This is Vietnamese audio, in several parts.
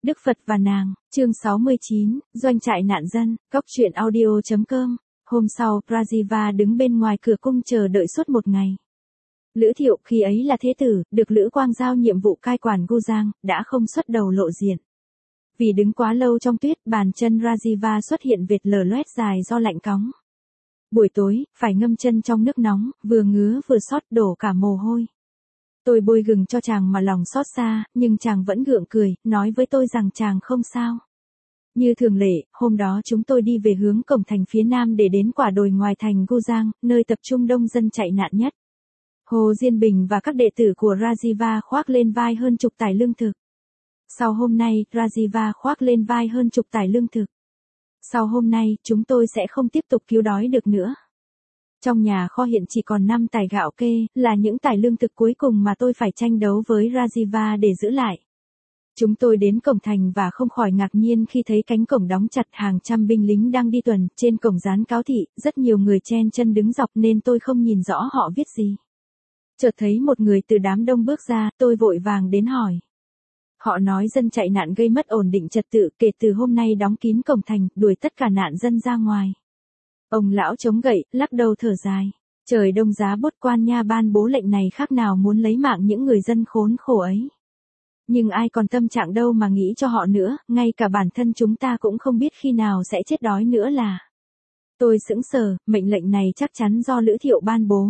Đức Phật và nàng, chương 69, doanh trại nạn dân, góc truyện audio.com. Hôm sau, Rajiva đứng bên ngoài cửa cung chờ đợi suốt một ngày. Lữ Thiệu khi ấy là thế tử, được Lữ Quang giao nhiệm vụ cai quản Gugiang, đã không xuất đầu lộ diện. Vì đứng quá lâu trong tuyết, bàn chân Rajiva xuất hiện vệt lở loét dài do lạnh cóng. Buổi tối, phải ngâm chân trong nước nóng, vừa ngứa vừa xót đổ cả mồ hôi. Tôi bôi gừng cho chàng mà lòng xót xa, nhưng chàng vẫn gượng cười, nói với tôi rằng chàng không sao. Như thường lệ, hôm đó chúng tôi đi về hướng cổng thành phía nam để đến quả đồi ngoài thành Gugiang, nơi tập trung đông dân chạy nạn nhất. Hồ Diên Bình và các đệ tử của Rajiva khoác lên vai hơn chục tải lương thực. Sau hôm nay, Rajiva khoác lên vai hơn chục tải lương thực. Sau hôm nay, chúng tôi sẽ không tiếp tục cứu đói được nữa. Trong nhà kho hiện chỉ còn 5 tải gạo kê, là những tải lương thực cuối cùng mà tôi phải tranh đấu với Rajiva để giữ lại. Chúng tôi đến cổng thành và không khỏi ngạc nhiên khi thấy cánh cổng đóng chặt, hàng trăm binh lính đang đi tuần, trên cổng dán cáo thị, rất nhiều người chen chân đứng dọc nên tôi không nhìn rõ họ viết gì. Chợt thấy một người từ đám đông bước ra, tôi vội vàng đến hỏi. Họ nói dân chạy nạn gây mất ổn định trật tự, kể từ hôm nay đóng kín cổng thành, đuổi tất cả nạn dân ra ngoài. Ông lão chống gậy, lắc đầu thở dài. Trời đông giá bút, quan nha ban bố lệnh này khác nào muốn lấy mạng những người dân khốn khổ ấy. Nhưng ai còn tâm trạng đâu mà nghĩ cho họ nữa, ngay cả bản thân chúng ta cũng không biết khi nào sẽ chết đói nữa là. Tôi sững sờ, mệnh lệnh này chắc chắn do Lữ Thiệu ban bố.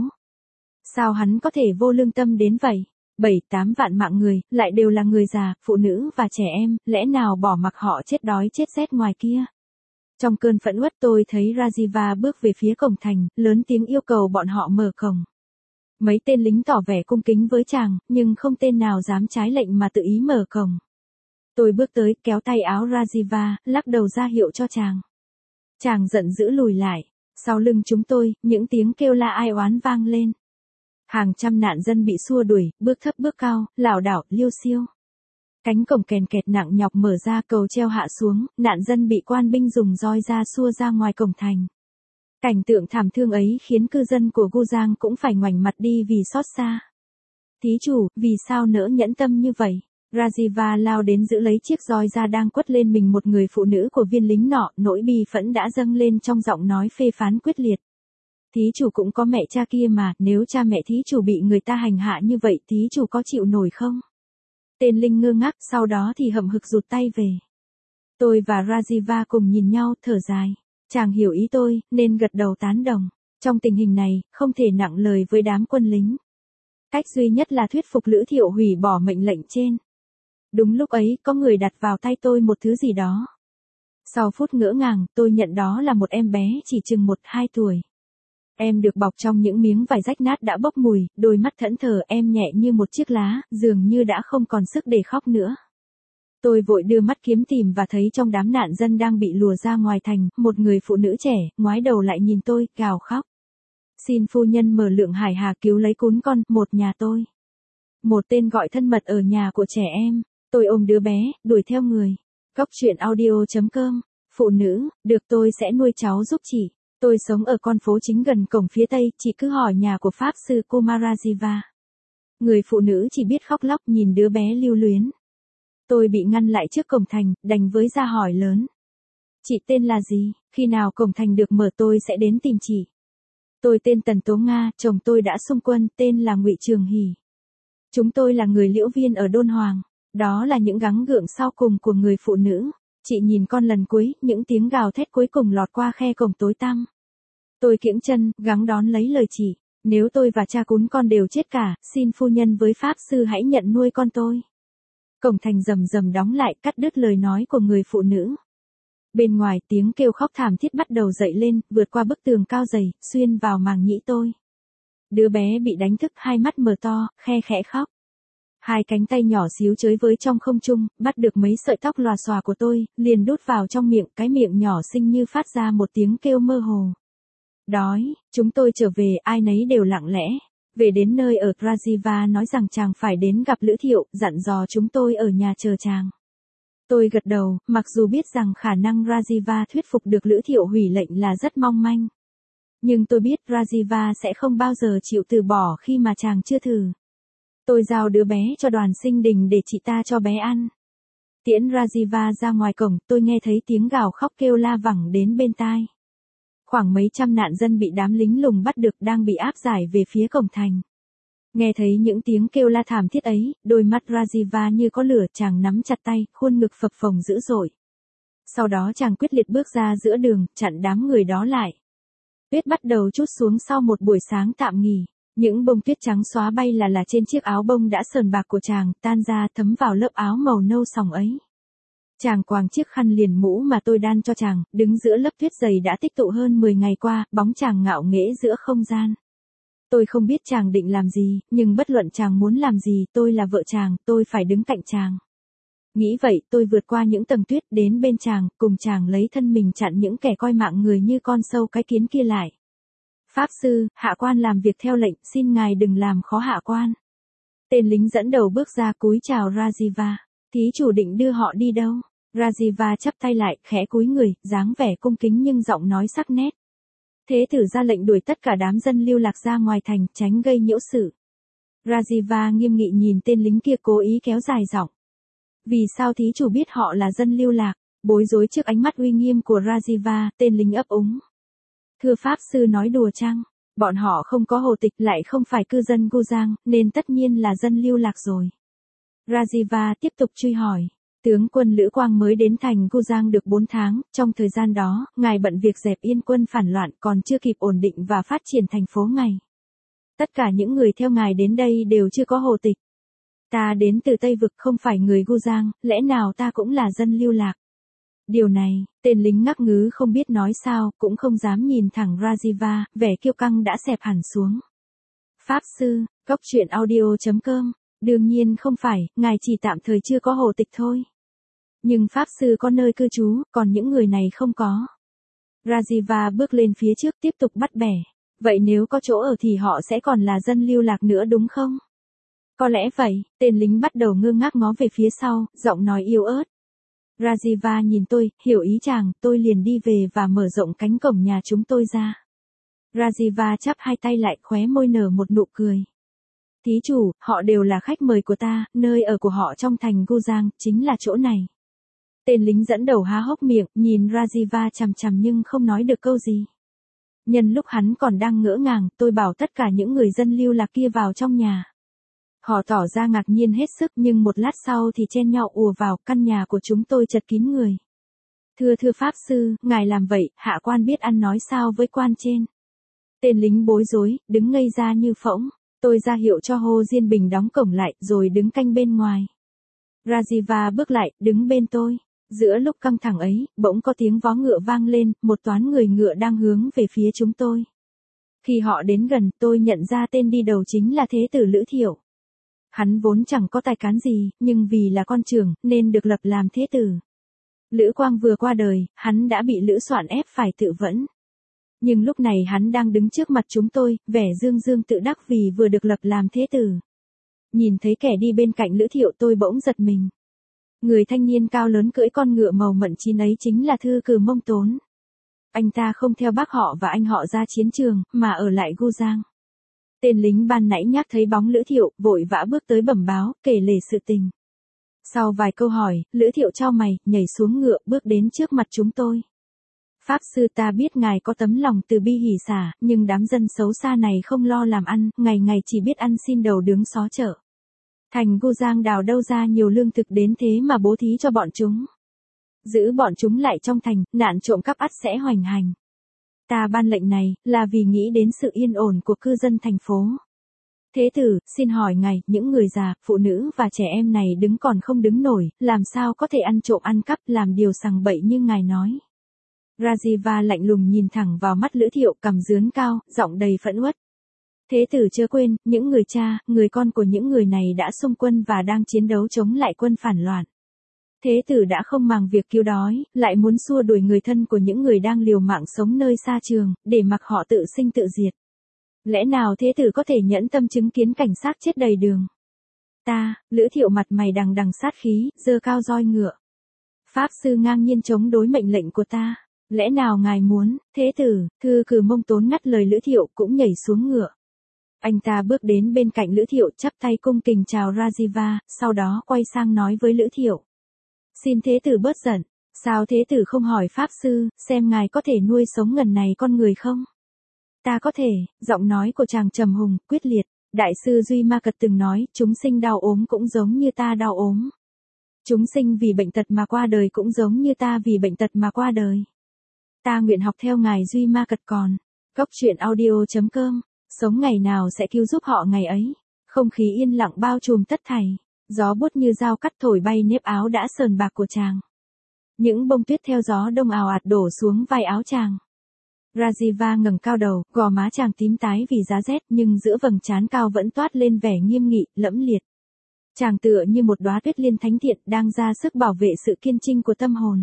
Sao hắn có thể vô lương tâm đến vậy? 7-8 vạn mạng người, lại đều là người già, phụ nữ và trẻ em, lẽ nào bỏ mặc họ chết đói chết rét ngoài kia? Trong cơn phẫn uất tôi thấy Rajiva bước về phía cổng thành, lớn tiếng yêu cầu bọn họ mở cổng. Mấy tên lính tỏ vẻ cung kính với chàng, nhưng không tên nào dám trái lệnh mà tự ý mở cổng. Tôi bước tới, kéo tay áo Rajiva, lắc đầu ra hiệu cho chàng. Chàng giận dữ lùi lại. Sau lưng chúng tôi, những tiếng kêu la ai oán vang lên. Hàng trăm nạn dân bị xua đuổi, bước thấp bước cao, lảo đảo, liêu xiêu. Cánh cổng kèn kẹt nặng nhọc mở ra, cầu treo hạ xuống, nạn dân bị quan binh dùng roi ra xua ra ngoài cổng thành. Cảnh tượng thảm thương ấy khiến cư dân của Gugiang cũng phải ngoảnh mặt đi vì xót xa. Thí chủ, vì sao nỡ nhẫn tâm như vậy? Rajiva lao đến giữ lấy chiếc roi ra đang quất lên mình một người phụ nữ của viên lính nọ, nỗi bi phẫn đã dâng lên trong giọng nói phê phán quyết liệt. Thí chủ cũng có mẹ cha kia mà, nếu cha mẹ thí chủ bị người ta hành hạ như vậy, thí chủ có chịu nổi không? Tên lính ngơ ngác, sau đó thì hậm hực rụt tay về. Tôi và Rajiva cùng nhìn nhau, thở dài. Chàng hiểu ý tôi, nên gật đầu tán đồng. Trong tình hình này, không thể nặng lời với đám quân lính. Cách duy nhất là thuyết phục Lữ Thiệu hủy bỏ mệnh lệnh trên. Đúng lúc ấy, có người đặt vào tay tôi một thứ gì đó. Sau phút ngỡ ngàng, tôi nhận đó là một em bé chỉ chừng 1-2 tuổi. Em được bọc trong những miếng vải rách nát đã bốc mùi, đôi mắt thẫn thờ, em nhẹ như một chiếc lá, dường như đã không còn sức để khóc nữa. Tôi vội đưa mắt kiếm tìm và thấy trong đám nạn dân đang bị lùa ra ngoài thành, một người phụ nữ trẻ, ngoái đầu lại nhìn tôi, gào khóc. Xin phu nhân mở Lượng Hải Hà cứu lấy cún con, một nhà tôi. Một tên gọi thân mật ở nhà của trẻ em. Tôi ôm đứa bé, đuổi theo người. Góc truyện audio.com. Phụ nữ, được tôi sẽ nuôi cháu giúp chị. Tôi sống ở con phố chính gần cổng phía tây, chị cứ hỏi nhà của Pháp sư Kumarajiva. Người phụ nữ chỉ biết khóc lóc nhìn đứa bé lưu luyến. Tôi bị ngăn lại trước cổng thành, đành với ra hỏi lớn. Chị tên là gì? Khi nào cổng thành được mở tôi sẽ đến tìm chị. Tôi tên Tần Tố Nga, chồng tôi đã xung quân, tên là Ngụy Trường Hỷ. Chúng tôi là người Liễu Viên ở Đôn Hoàng. Đó là những gắng gượng sau cùng của người phụ nữ. Chị nhìn con lần cuối, những tiếng gào thét cuối cùng lọt qua khe cổng tối tăm. Tôi kiễng chân, gắng đón lấy lời chị. Nếu tôi và cha cún con đều chết cả, xin phu nhân với Pháp sư hãy nhận nuôi con tôi. Cổng thành rầm rầm đóng lại, cắt đứt lời nói của người phụ nữ. Bên ngoài tiếng kêu khóc thảm thiết bắt đầu dậy lên, vượt qua bức tường cao dày, xuyên vào màng nhĩ tôi. Đứa bé bị đánh thức, hai mắt mở to, khe khẽ khóc. Hai cánh tay nhỏ xíu chới với trong không trung, bắt được mấy sợi tóc lòa xòa của tôi, liền đút vào trong miệng, cái miệng nhỏ xinh như phát ra một tiếng kêu mơ hồ. Đói, chúng tôi trở về, ai nấy đều lặng lẽ. Về đến nơi ở, Rajiva nói rằng chàng phải đến gặp Lữ Thiệu, dặn dò chúng tôi ở nhà chờ chàng. Tôi gật đầu, mặc dù biết rằng khả năng Rajiva thuyết phục được Lữ Thiệu hủy lệnh là rất mong manh. Nhưng tôi biết Rajiva sẽ không bao giờ chịu từ bỏ khi mà chàng chưa thử. Tôi giao đứa bé cho Đoàn Sinh Đình để chị ta cho bé ăn. Tiễn Rajiva ra ngoài cổng, tôi nghe thấy tiếng gào khóc kêu la vẳng đến bên tai. Khoảng mấy trăm nạn dân bị đám lính lùng bắt được đang bị áp giải về phía cổng thành. Nghe thấy những tiếng kêu la thảm thiết ấy, đôi mắt Rajiva như có lửa, chàng nắm chặt tay, khuôn ngực phập phồng dữ dội. Sau đó chàng quyết liệt bước ra giữa đường, chặn đám người đó lại. Tuyết bắt đầu trút xuống sau một buổi sáng tạm nghỉ. Những bông tuyết trắng xóa bay là trên chiếc áo bông đã sờn bạc của chàng, tan ra thấm vào lớp áo màu nâu sòng ấy. Chàng quàng chiếc khăn liền mũ mà tôi đan cho chàng, đứng giữa lớp tuyết dày đã tích tụ hơn 10 ngày qua, bóng chàng ngạo nghễ giữa không gian. Tôi không biết chàng định làm gì, nhưng bất luận chàng muốn làm gì, tôi là vợ chàng, tôi phải đứng cạnh chàng. Nghĩ vậy, tôi vượt qua những tầng tuyết đến bên chàng, cùng chàng lấy thân mình chặn những kẻ coi mạng người như con sâu cái kiến kia lại. Pháp sư, hạ quan làm việc theo lệnh, xin ngài đừng làm khó hạ quan. Tên lính dẫn đầu bước ra cúi chào Rajiva. Thí chủ định đưa họ đi đâu? Rajiva chắp tay lại, khẽ cúi người, dáng vẻ cung kính nhưng giọng nói sắc nét. Thế tử ra lệnh đuổi tất cả đám dân lưu lạc ra ngoài thành, tránh gây nhiễu sự. Rajiva nghiêm nghị nhìn tên lính kia, cố ý kéo dài giọng. Vì sao thí chủ biết họ là dân lưu lạc? Bối rối trước ánh mắt uy nghiêm của Rajiva, tên lính ấp úng. Thưa pháp sư nói đùa chăng? Bọn họ không có hồ tịch, lại không phải cư dân Guzang, nên tất nhiên là dân lưu lạc rồi. Rajiva tiếp tục truy hỏi. Tướng quân Lữ Quang mới đến thành Guzang được 4 tháng, trong thời gian đó, ngài bận việc dẹp yên quân phản loạn, còn chưa kịp ổn định và phát triển thành phố ngài. Tất cả những người theo ngài đến đây đều chưa có hồ tịch. Ta đến từ Tây Vực, không phải người Guzang, lẽ nào ta cũng là dân lưu lạc? Điều này, tên lính ngắc ngứ không biết nói sao, cũng không dám nhìn thẳng Rajiva, vẻ kiêu căng đã xẹp hẳn xuống. Pháp sư, Cóc truyện audio.com, đương nhiên không phải, ngài chỉ tạm thời chưa có hồ tịch thôi. Nhưng Pháp sư có nơi cư trú, còn những người này không có. Rajiva bước lên phía trước tiếp tục bắt bẻ. Vậy nếu có chỗ ở thì họ sẽ còn là dân lưu lạc nữa đúng không? Có lẽ vậy, tên lính bắt đầu ngơ ngác ngó về phía sau, giọng nói yếu ớt. Rajiva nhìn tôi, hiểu ý chàng, tôi liền đi về và mở rộng cánh cổng nhà chúng tôi ra. Rajiva chắp hai tay lại, khóe môi nở một nụ cười. Thí chủ, họ đều là khách mời của ta, nơi ở của họ trong thành Guzang, chính là chỗ này. Tên lính dẫn đầu há hốc miệng, nhìn Rajiva chằm chằm nhưng không nói được câu gì. Nhân lúc hắn còn đang ngỡ ngàng, tôi bảo tất cả những người dân lưu lạc kia vào trong nhà. Họ tỏ ra ngạc nhiên hết sức nhưng một lát sau thì chen nhau ùa vào, căn nhà của chúng tôi chật kín người. Thưa Pháp sư, ngài làm vậy, hạ quan biết ăn nói sao với quan trên. Tên lính bối rối, đứng ngây ra như phỗng. Tôi ra hiệu cho Hồ Diên Bình đóng cổng lại, rồi đứng canh bên ngoài. Rajiva bước lại, đứng bên tôi. Giữa lúc căng thẳng ấy, bỗng có tiếng vó ngựa vang lên, một toán người ngựa đang hướng về phía chúng tôi. Khi họ đến gần, tôi nhận ra tên đi đầu chính là Thế tử Lữ Thiệu. Hắn vốn chẳng có tài cán gì, nhưng vì là con trưởng, nên được lập làm thế tử. Lữ Quang vừa qua đời, hắn đã bị Lữ Soạn ép phải tự vẫn. Nhưng lúc này hắn đang đứng trước mặt chúng tôi, vẻ dương dương tự đắc vì vừa được lập làm thế tử. Nhìn thấy kẻ đi bên cạnh Lữ Thiệu tôi bỗng giật mình. Người thanh niên cao lớn cưỡi con ngựa màu mận chín ấy chính là Thư Cừ Mông Tốn. Anh ta không theo bác họ và anh họ ra chiến trường, mà ở lại Guzang. Tên lính ban nãy nhắc thấy bóng Lữ Thiệu, vội vã bước tới bẩm báo, kể lể sự tình. Sau vài câu hỏi, Lữ Thiệu chau mày, nhảy xuống ngựa, bước đến trước mặt chúng tôi. Pháp sư, ta biết ngài có tấm lòng từ bi hỷ xả, nhưng đám dân xấu xa này không lo làm ăn, ngày ngày chỉ biết ăn xin đầu đứng xó chợ. Thành Guzang đào đâu ra nhiều lương thực đến thế mà bố thí cho bọn chúng. Giữ bọn chúng lại trong thành, nạn trộm cắp ắt sẽ hoành hành. Ta ban lệnh này, là vì nghĩ đến sự yên ổn của cư dân thành phố. Thế tử, xin hỏi ngài, những người già, phụ nữ và trẻ em này đứng còn không đứng nổi, làm sao có thể ăn trộm ăn cắp, làm điều sằng bậy như ngài nói. Rajiva lạnh lùng nhìn thẳng vào mắt Lữ Thiệu, cằm dướn cao, giọng đầy phẫn uất. Thế tử chưa quên, những người cha, người con của những người này đã xung quân và đang chiến đấu chống lại quân phản loạn. Thế tử đã không màng việc cứu đói, lại muốn xua đuổi người thân của những người đang liều mạng sống nơi xa trường, để mặc họ tự sinh tự diệt. Lẽ nào thế tử có thể nhẫn tâm chứng kiến cảnh sát chết đầy đường? Ta, Lữ Thiệu mặt mày đằng đằng sát khí, giơ cao roi ngựa. Pháp sư ngang nhiên chống đối mệnh lệnh của ta. Lẽ nào ngài muốn, thế tử? Thư Cừ Mông Tốn ngắt lời Lữ Thiệu, cũng nhảy xuống ngựa. Anh ta bước đến bên cạnh Lữ Thiệu, chắp tay cung kính chào Rajiva, sau đó quay sang nói với Lữ Thiệu. Xin thế tử bớt giận, sao thế tử không hỏi Pháp Sư, xem ngài có thể nuôi sống ngần này con người không? Ta có thể, giọng nói của chàng trầm hùng, quyết liệt. Đại sư Duy Ma Cật từng nói, chúng sinh đau ốm cũng giống như ta đau ốm. Chúng sinh vì bệnh tật mà qua đời cũng giống như ta vì bệnh tật mà qua đời. Ta nguyện học theo ngài Duy Ma Cật còn. Góc truyện audio.com, sống ngày nào sẽ cứu giúp họ ngày ấy. Không khí yên lặng bao trùm tất thảy. Gió buốt như dao cắt thổi bay nếp áo đã sờn bạc của chàng. Những bông tuyết theo gió đông ào ạt đổ xuống vai áo chàng. Rajiva ngẩng cao đầu, gò má chàng tím tái vì giá rét nhưng giữa vầng trán cao vẫn toát lên vẻ nghiêm nghị, lẫm liệt. Chàng tựa như một đóa tuyết liên thánh thiện đang ra sức bảo vệ sự kiên trinh của tâm hồn.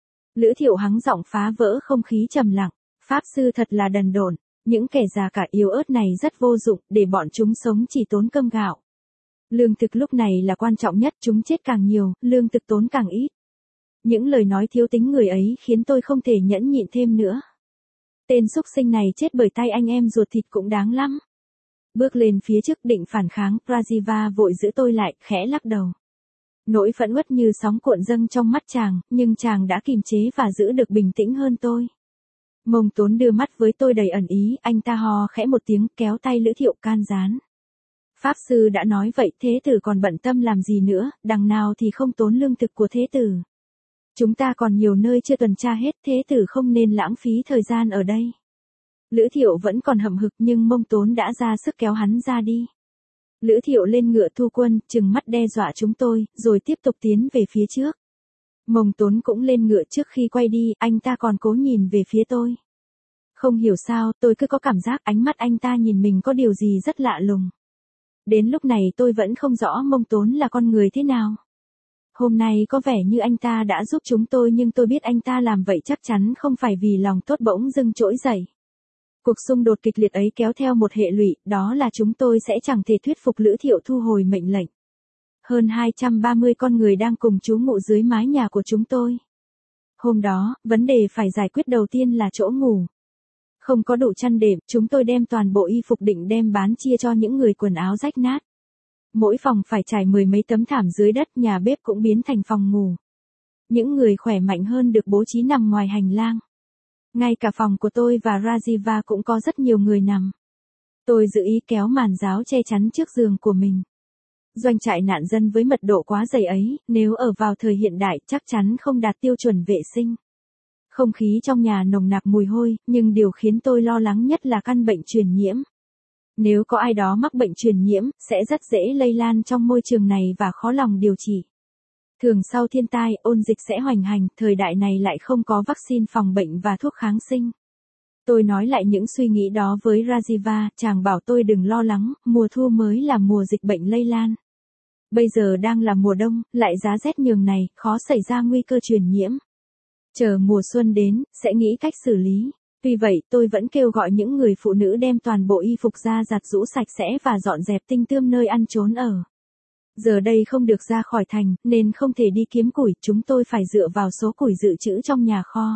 Lữ Thiệu hắng giọng phá vỡ không khí trầm lặng. Pháp sư thật là đần độn, những kẻ già cả yếu ớt này rất vô dụng, để bọn chúng sống chỉ tốn cơm gạo. Lương thực lúc này là quan trọng nhất, chúng chết càng nhiều, lương thực tốn càng ít. Những lời nói thiếu tính người ấy khiến tôi không thể nhẫn nhịn thêm nữa. Tên súc sinh này chết bởi tay anh em ruột thịt cũng đáng lắm. Bước lên phía trước định phản kháng, Rajiva vội giữ tôi lại, khẽ lắc đầu. Nỗi phẫn uất như sóng cuộn dâng trong mắt chàng, nhưng chàng đã kiềm chế và giữ được bình tĩnh hơn tôi. Mông Tốn đưa mắt với tôi đầy ẩn ý, anh ta hò khẽ một tiếng kéo tay Lữ Thiệu can gián. Pháp sư đã nói vậy, thế tử còn bận tâm làm gì nữa, đằng nào thì không tốn lương thực của thế tử. Chúng ta còn nhiều nơi chưa tuần tra hết, thế tử không nên lãng phí thời gian ở đây. Lữ Thiệu vẫn còn hậm hực nhưng Mông Tốn đã ra sức kéo hắn ra đi. Lữ Thiệu lên ngựa thu quân, trừng mắt đe dọa chúng tôi, rồi tiếp tục tiến về phía trước. Mông Tốn cũng lên ngựa, trước khi quay đi, anh ta còn cố nhìn về phía tôi. Không hiểu sao, tôi cứ có cảm giác ánh mắt anh ta nhìn mình có điều gì rất lạ lùng. Đến lúc này tôi vẫn không rõ Mông Tốn là con người thế nào. Hôm nay có vẻ như anh ta đã giúp chúng tôi nhưng tôi biết anh ta làm vậy chắc chắn không phải vì lòng tốt bỗng dưng trỗi dậy. Cuộc xung đột kịch liệt ấy kéo theo một hệ lụy, đó là chúng tôi sẽ chẳng thể thuyết phục Lữ Thiệu thu hồi mệnh lệnh. Hơn 230 con người đang cùng trú ngụ dưới mái nhà của chúng tôi. Hôm đó, vấn đề phải giải quyết đầu tiên là chỗ ngủ. Không có đủ chăn đệm, chúng tôi đem toàn bộ y phục định đem bán chia cho những người quần áo rách nát. Mỗi phòng phải trải 10 mấy tấm thảm dưới đất, nhà bếp cũng biến thành phòng ngủ. Những người khỏe mạnh hơn được bố trí nằm ngoài hành lang. Ngay cả phòng của tôi và Rajiva cũng có rất nhiều người nằm. Tôi dự ý kéo màn giáo che chắn trước giường của mình. Doanh trại nạn dân với mật độ quá dày ấy, nếu ở vào thời hiện đại chắc chắn không đạt tiêu chuẩn vệ sinh. Không khí trong nhà nồng nặc mùi hôi, nhưng điều khiến tôi lo lắng nhất là căn bệnh truyền nhiễm. Nếu có ai đó mắc bệnh truyền nhiễm, sẽ rất dễ lây lan trong môi trường này và khó lòng điều trị. Thường sau thiên tai, ôn dịch sẽ hoành hành, thời đại này lại không có vaccine phòng bệnh và thuốc kháng sinh. Tôi nói lại những suy nghĩ đó với Rajiva, chàng bảo tôi đừng lo lắng, mùa thu mới là mùa dịch bệnh lây lan. Bây giờ đang là mùa đông, lại giá rét nhường này, khó xảy ra nguy cơ truyền nhiễm. Chờ mùa xuân đến, sẽ nghĩ cách xử lý. Tuy vậy, tôi vẫn kêu gọi những người phụ nữ đem toàn bộ y phục ra giặt rũ sạch sẽ và dọn dẹp tinh tươm nơi ăn trốn ở. Giờ đây không được ra khỏi thành, nên không thể đi kiếm củi, chúng tôi phải dựa vào số củi dự trữ trong nhà kho.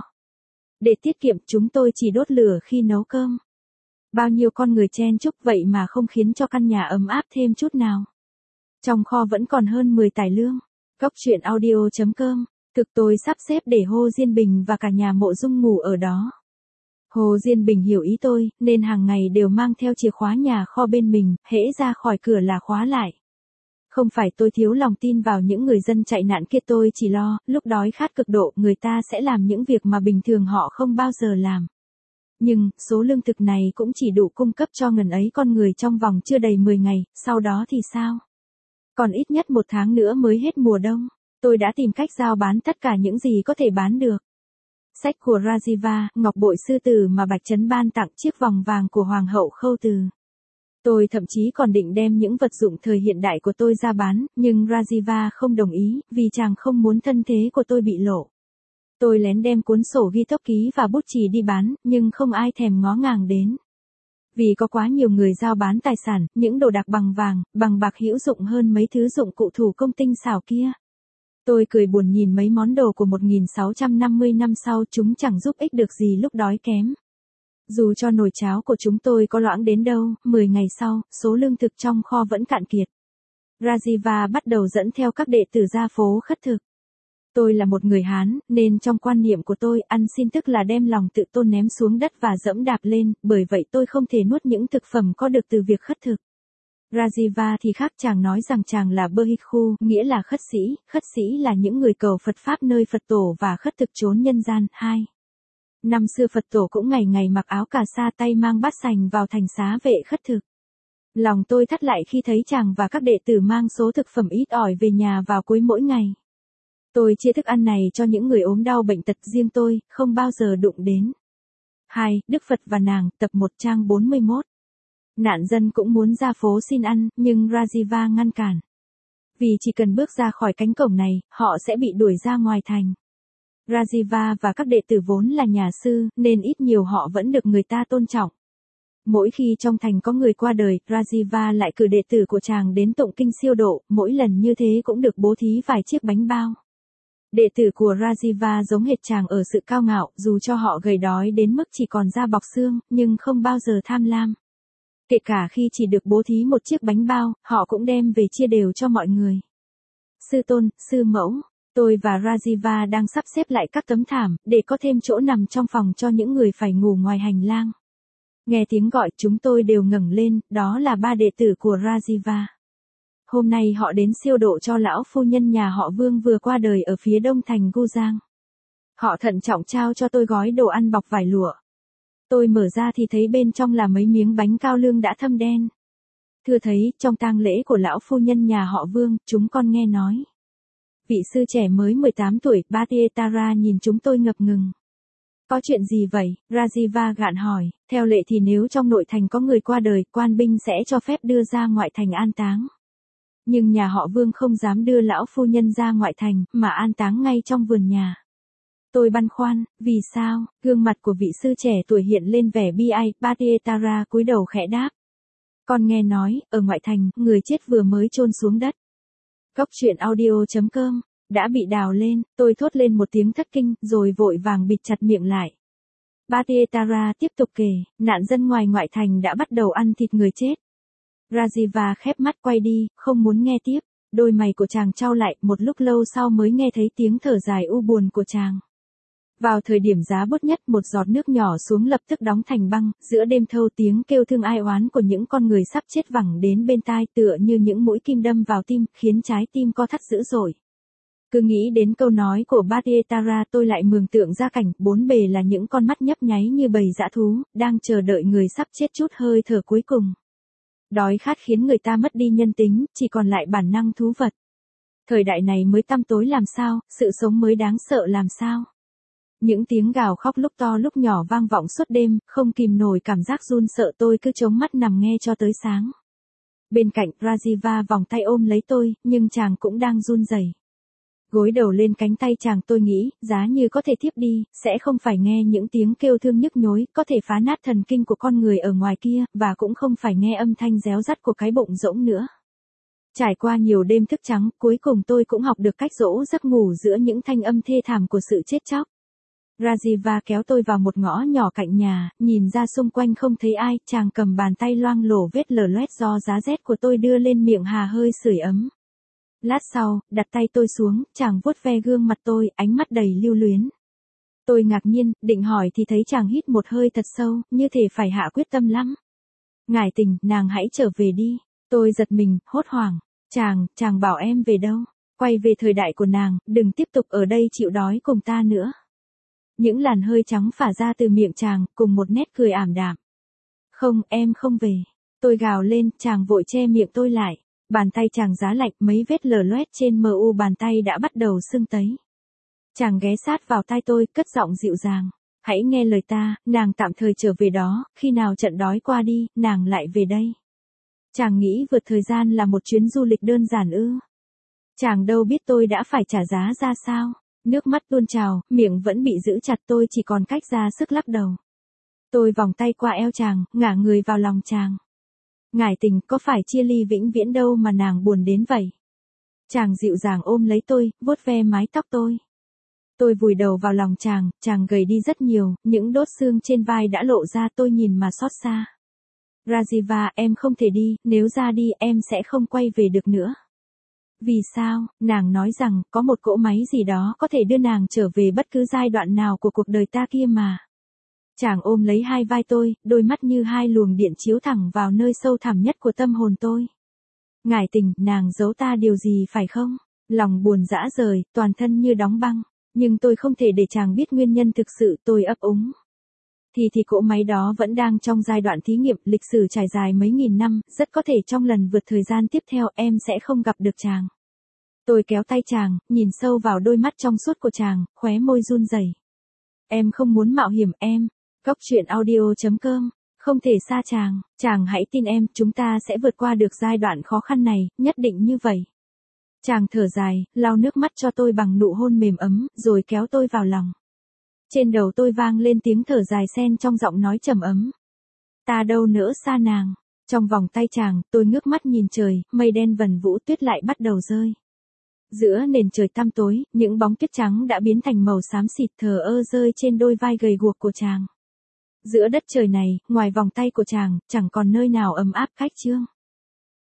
Để tiết kiệm, chúng tôi chỉ đốt lửa khi nấu cơm. Bao nhiêu con người chen chúc vậy mà không khiến cho căn nhà ấm áp thêm chút nào. Trong kho vẫn còn hơn 10 tải lương. Góc truyện audio.com, thực tôi sắp xếp để Hồ Diên Bình và cả nhà Mộ Dung ngủ ở đó. Hồ Diên Bình hiểu ý tôi, nên hàng ngày đều mang theo chìa khóa nhà kho bên mình, hễ ra khỏi cửa là khóa lại. Không phải tôi thiếu lòng tin vào những người dân chạy nạn kia, tôi chỉ lo, lúc đói khát cực độ, người ta sẽ làm những việc mà bình thường họ không bao giờ làm. Nhưng, số lương thực này cũng chỉ đủ cung cấp cho ngần ấy con người trong vòng chưa đầy 10 ngày, sau đó thì sao? Còn ít nhất 1 tháng nữa mới hết mùa đông. Tôi đã tìm cách giao bán tất cả những gì có thể bán được. Sách của Rajiva, ngọc bội sư tử mà Bạch Trấn ban tặng, chiếc vòng vàng của Hoàng hậu Khâu Từ. Tôi thậm chí còn định đem những vật dụng thời hiện đại của tôi ra bán, nhưng Rajiva không đồng ý, vì chàng không muốn thân thế của tôi bị lộ. Tôi lén đem cuốn sổ ghi tốc ký và bút chì đi bán, nhưng không ai thèm ngó ngàng đến. Vì có quá nhiều người giao bán tài sản, những đồ đạc bằng vàng, bằng bạc hữu dụng hơn mấy thứ dụng cụ thủ công tinh xảo kia. Tôi cười buồn nhìn mấy món đồ của 1650 năm sau, chúng chẳng giúp ích được gì lúc đói kém. Dù cho nồi cháo của chúng tôi có loãng đến đâu, 10 ngày sau, số lương thực trong kho vẫn cạn kiệt. Rajiva bắt đầu dẫn theo các đệ tử ra phố khất thực. Tôi là một người Hán, nên trong quan niệm của tôi, ăn xin tức là đem lòng tự tôn ném xuống đất và dẫm đạp lên, bởi vậy tôi không thể nuốt những thực phẩm có được từ việc khất thực. Rajiva thì khác, chàng nói rằng chàng là Bhikhu, nghĩa là khất sĩ là những người cầu Phật Pháp nơi Phật tổ và khất thực chốn nhân gian. 2. Năm xưa Phật tổ cũng ngày ngày mặc áo cà sa, tay mang bát sành vào thành xá vệ khất thực. Lòng tôi thắt lại khi thấy chàng và các đệ tử mang số thực phẩm ít ỏi về nhà vào cuối mỗi ngày. Tôi chia thức ăn này cho những người ốm đau bệnh tật, riêng tôi không bao giờ đụng đến. 2. Đức Phật và nàng, tập 1 trang 41. Nạn dân cũng muốn ra phố xin ăn, nhưng Rajiva ngăn cản. Vì chỉ cần bước ra khỏi cánh cổng này, họ sẽ bị đuổi ra ngoài thành. Rajiva và các đệ tử vốn là nhà sư, nên ít nhiều họ vẫn được người ta tôn trọng. Mỗi khi trong thành có người qua đời, Rajiva lại cử đệ tử của chàng đến tụng kinh siêu độ, mỗi lần như thế cũng được bố thí vài chiếc bánh bao. Đệ tử của Rajiva giống hệt chàng ở sự cao ngạo, dù cho họ gầy đói đến mức chỉ còn da bọc xương, nhưng không bao giờ tham lam. Kể cả khi chỉ được bố thí một chiếc bánh bao, họ cũng đem về chia đều cho mọi người. Sư tôn, sư mẫu, tôi và Rajiva đang sắp xếp lại các tấm thảm, để có thêm chỗ nằm trong phòng cho những người phải ngủ ngoài hành lang. Nghe tiếng gọi, chúng tôi đều ngẩng lên, đó là 3 đệ tử của Rajiva. Hôm nay họ đến siêu độ cho lão phu nhân nhà họ Vương vừa qua đời ở phía đông thành Guzang. Họ thận trọng trao cho tôi gói đồ ăn bọc vải lụa. Tôi mở ra thì thấy bên trong là mấy miếng bánh cao lương đã thâm đen. Thưa thấy, trong tang lễ của lão phu nhân nhà họ Vương, chúng con nghe nói. Vị sư trẻ mới 18 tuổi, Batietara nhìn chúng tôi ngập ngừng. Có chuyện gì vậy? Rajiva gạn hỏi. Theo lệ thì nếu trong nội thành có người qua đời, quan binh sẽ cho phép đưa ra ngoại thành an táng. Nhưng nhà họ Vương không dám đưa lão phu nhân ra ngoại thành, mà an táng ngay trong vườn nhà. Tôi băn khoăn, vì sao? Gương mặt của vị sư trẻ tuổi hiện lên vẻ bi ai, Batietara cúi đầu khẽ đáp. Con nghe nói, ở ngoại thành, người chết vừa mới chôn xuống đất. Góc truyện audio.com, đã bị đào lên, tôi thốt lên một tiếng thất kinh, rồi vội vàng bịt chặt miệng lại. Batietara tiếp tục kể, nạn dân ngoài ngoại thành đã bắt đầu ăn thịt người chết. Rajiva khép mắt quay đi, không muốn nghe tiếp. Đôi mày của chàng chau lại, một lúc lâu sau mới nghe thấy tiếng thở dài u buồn của chàng. Vào thời điểm giá bút nhất, một giọt nước nhỏ xuống lập tức đóng thành băng, giữa đêm thâu tiếng kêu thương ai oán của những con người sắp chết vẳng đến bên tai, tựa như những mũi kim đâm vào tim, khiến trái tim co thắt dữ dội. Cứ nghĩ đến câu nói của Batietara, tôi lại mường tượng ra cảnh, bốn bề là những con mắt nhấp nháy như bầy dã thú, đang chờ đợi người sắp chết chút hơi thở cuối cùng. Đói khát khiến người ta mất đi nhân tính, chỉ còn lại bản năng thú vật. Thời đại này mới tăm tối làm sao, sự sống mới đáng sợ làm sao. Những tiếng gào khóc lúc to lúc nhỏ vang vọng suốt đêm, không kìm nổi cảm giác run sợ, tôi cứ chống mắt nằm nghe cho tới sáng. Bên cạnh, Rajiva vòng tay ôm lấy tôi, nhưng chàng cũng đang run rẩy. Gối đầu lên cánh tay chàng, tôi nghĩ, giá như có thể thiếp đi, sẽ không phải nghe những tiếng kêu thương nhức nhối, có thể phá nát thần kinh của con người ở ngoài kia, và cũng không phải nghe âm thanh réo rắt của cái bụng rỗng nữa. Trải qua nhiều đêm thức trắng, cuối cùng tôi cũng học được cách dỗ giấc ngủ giữa những thanh âm thê thảm của sự chết chóc. Rajiva kéo tôi vào một ngõ nhỏ cạnh nhà, nhìn ra xung quanh không thấy ai, chàng cầm bàn tay loang lổ vết lở loét do giá rét của tôi đưa lên miệng hà hơi sưởi ấm. Lát sau, đặt tay tôi xuống, chàng vuốt ve gương mặt tôi, ánh mắt đầy lưu luyến. Tôi ngạc nhiên, định hỏi thì thấy chàng hít một hơi thật sâu, như thể phải hạ quyết tâm lắm. Ngải Tình, nàng hãy trở về đi. Tôi giật mình, hốt hoảng. Chàng bảo em về đâu? Quay về thời đại của nàng, đừng tiếp tục ở đây chịu đói cùng ta nữa. Những làn hơi trắng phả ra từ miệng chàng, cùng một nét cười ảm đạm. Không, em không về. Tôi gào lên, chàng vội che miệng tôi lại. Bàn tay chàng giá lạnh, mấy vết lở loét trên mu bàn tay đã bắt đầu sưng tấy. Chàng ghé sát vào tai tôi, cất giọng dịu dàng. Hãy nghe lời ta, nàng tạm thời trở về đó, khi nào trận đói qua đi, nàng lại về đây. Chàng nghĩ vượt thời gian là một chuyến du lịch đơn giản ư? Chàng đâu biết tôi đã phải trả giá ra sao. Nước mắt tuôn trào, miệng vẫn bị giữ chặt, tôi chỉ còn cách ra sức lắc đầu. Tôi vòng tay qua eo chàng, ngả người vào lòng chàng. Ngải Tình, có phải chia ly vĩnh viễn đâu mà nàng buồn đến vậy? Chàng dịu dàng ôm lấy tôi, vuốt ve mái tóc tôi. Tôi vùi đầu vào lòng chàng gầy đi rất nhiều, những đốt xương trên vai đã lộ ra, tôi nhìn mà xót xa. Rajiva, em không thể đi, nếu ra đi em sẽ không quay về được nữa. Vì sao? Nàng nói rằng, có một cỗ máy gì đó có thể đưa nàng trở về bất cứ giai đoạn nào của cuộc đời ta kia mà. Chàng ôm lấy hai vai tôi, đôi mắt như hai luồng điện chiếu thẳng vào nơi sâu thẳm nhất của tâm hồn tôi. Ngải tình, nàng giấu ta điều gì phải không? Lòng buồn dã rời, toàn thân như đóng băng. Nhưng tôi không thể để chàng biết nguyên nhân thực sự, tôi ấp úng. Thì cỗ máy đó vẫn đang trong giai đoạn thí nghiệm, lịch sử trải dài mấy nghìn năm, rất có thể trong lần vượt thời gian tiếp theo em sẽ không gặp được chàng. Tôi kéo tay chàng, nhìn sâu vào đôi mắt trong suốt của chàng, khóe môi run rẩy. Em không muốn mạo hiểm em. Góc truyện audio.com. Không thể xa chàng hãy tin em, chúng ta sẽ vượt qua được giai đoạn khó khăn này, nhất định như vậy. Chàng thở dài, lau nước mắt cho tôi bằng nụ hôn mềm ấm, rồi kéo tôi vào lòng. Trên đầu tôi vang lên tiếng thở dài xen trong giọng nói trầm ấm. Ta đâu nỡ xa nàng. Trong vòng tay chàng, tôi ngước mắt nhìn trời, mây đen vần vũ, tuyết lại bắt đầu rơi. Giữa nền trời tăm tối, những bóng tuyết trắng đã biến thành màu xám xịt thờ ơ rơi trên đôi vai gầy guộc của chàng. Giữa đất trời này, ngoài vòng tay của chàng, chẳng còn nơi nào ấm áp cách chương.